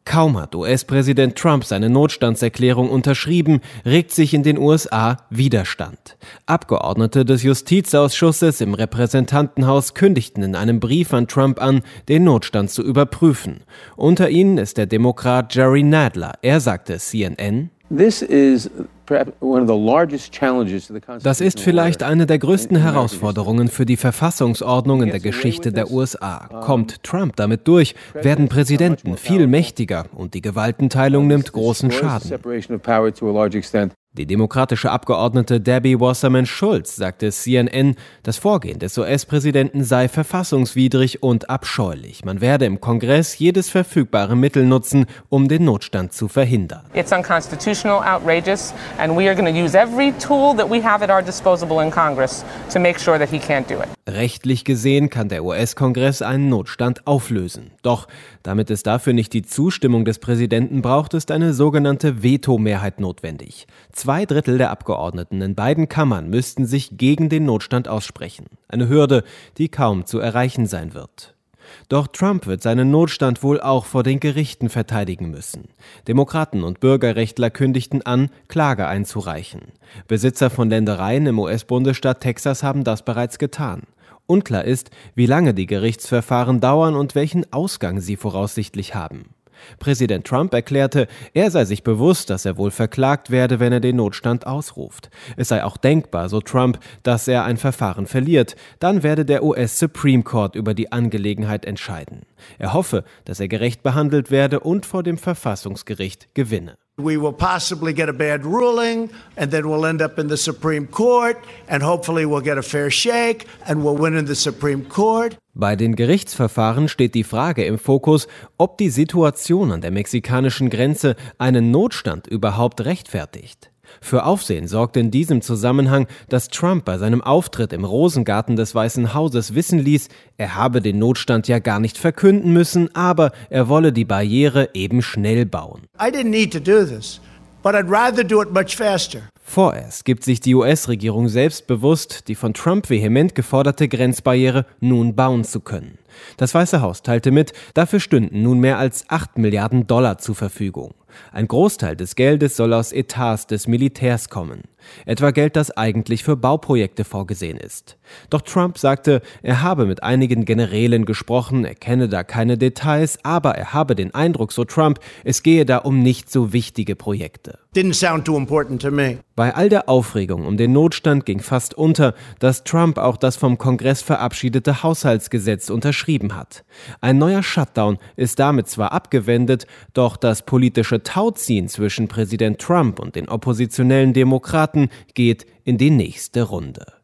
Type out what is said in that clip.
Kaum hat US-Präsident Trump seine Notstandserklärung unterschrieben, regt sich in den USA Widerstand. Abgeordnete des Justizausschusses im Repräsentantenhaus kündigten in einem Brief an Trump an, den Notstand zu überprüfen. Unter ihnen ist der Demokrat Jerry Nadler. Er sagte CNN: Das ist vielleicht eine der größten Herausforderungen für die Verfassungsordnung in der Geschichte der USA. Kommt Trump damit durch, werden Präsidenten viel mächtiger und die Gewaltenteilung nimmt großen Schaden. Die demokratische Abgeordnete Debbie Wasserman-Schultz sagte CNN, das Vorgehen des US-Präsidenten sei verfassungswidrig und abscheulich. Man werde im Kongress jedes verfügbare Mittel nutzen, um den Notstand zu verhindern. It's unconstitutional, outrageous, and we are going to use every tool that we have at our disposal in Congress to make sure that he can't do it. Rechtlich gesehen kann der US-Kongress einen Notstand auflösen. Doch damit es dafür nicht die Zustimmung des Präsidenten braucht, ist eine sogenannte Vetomehrheit notwendig. 2/3 der Abgeordneten in beiden Kammern müssten sich gegen den Notstand aussprechen. Eine Hürde, die kaum zu erreichen sein wird. Doch Trump wird seinen Notstand wohl auch vor den Gerichten verteidigen müssen. Demokraten und Bürgerrechtler kündigten an, Klage einzureichen. Besitzer von Ländereien im US-Bundesstaat Texas haben das bereits getan. Unklar ist, wie lange die Gerichtsverfahren dauern und welchen Ausgang sie voraussichtlich haben. Präsident Trump erklärte, er sei sich bewusst, dass er wohl verklagt werde, wenn er den Notstand ausruft. Es sei auch denkbar, so Trump, dass er ein Verfahren verliert. Dann werde der US Supreme Court über die Angelegenheit entscheiden. Er hoffe, dass er gerecht behandelt werde und vor dem Verfassungsgericht gewinne. We will possibly get a bad ruling, and then we'll end up in the Supreme Court, and hopefully we'll get a fair shake, and we'll win in the Supreme Court. Bei den Gerichtsverfahren steht die Frage im Fokus, ob die Situation an der mexikanischen Grenze einen Notstand überhaupt rechtfertigt. Für Aufsehen sorgt in diesem Zusammenhang, dass Trump bei seinem Auftritt im Rosengarten des Weißen Hauses wissen ließ, er habe den Notstand ja gar nicht verkünden müssen, aber er wolle die Barriere eben schnell bauen. I didn't need to do this, but I'd rather do it much faster. Vorerst gibt sich die US-Regierung selbst bewusst, die von Trump vehement geforderte Grenzbarriere nun bauen zu können. Das Weiße Haus teilte mit, dafür stünden nun mehr als $8 Milliarden zur Verfügung. Ein Großteil des Geldes soll aus Etats des Militärs kommen. Etwa Geld, das eigentlich für Bauprojekte vorgesehen ist. Doch Trump sagte, er habe mit einigen Generälen gesprochen, er kenne da keine Details, aber er habe den Eindruck, so Trump, es gehe da um nicht so wichtige Projekte. Didn't sound too important to me. Bei all der Aufregung um den Notstand ging fast unter, dass Trump auch das vom Kongress verabschiedete Haushaltsgesetz unterschrieben hat. Ein neuer Shutdown ist damit zwar abgewendet, doch das politische Tauziehen zwischen Präsident Trump und den oppositionellen Demokraten geht in die nächste Runde.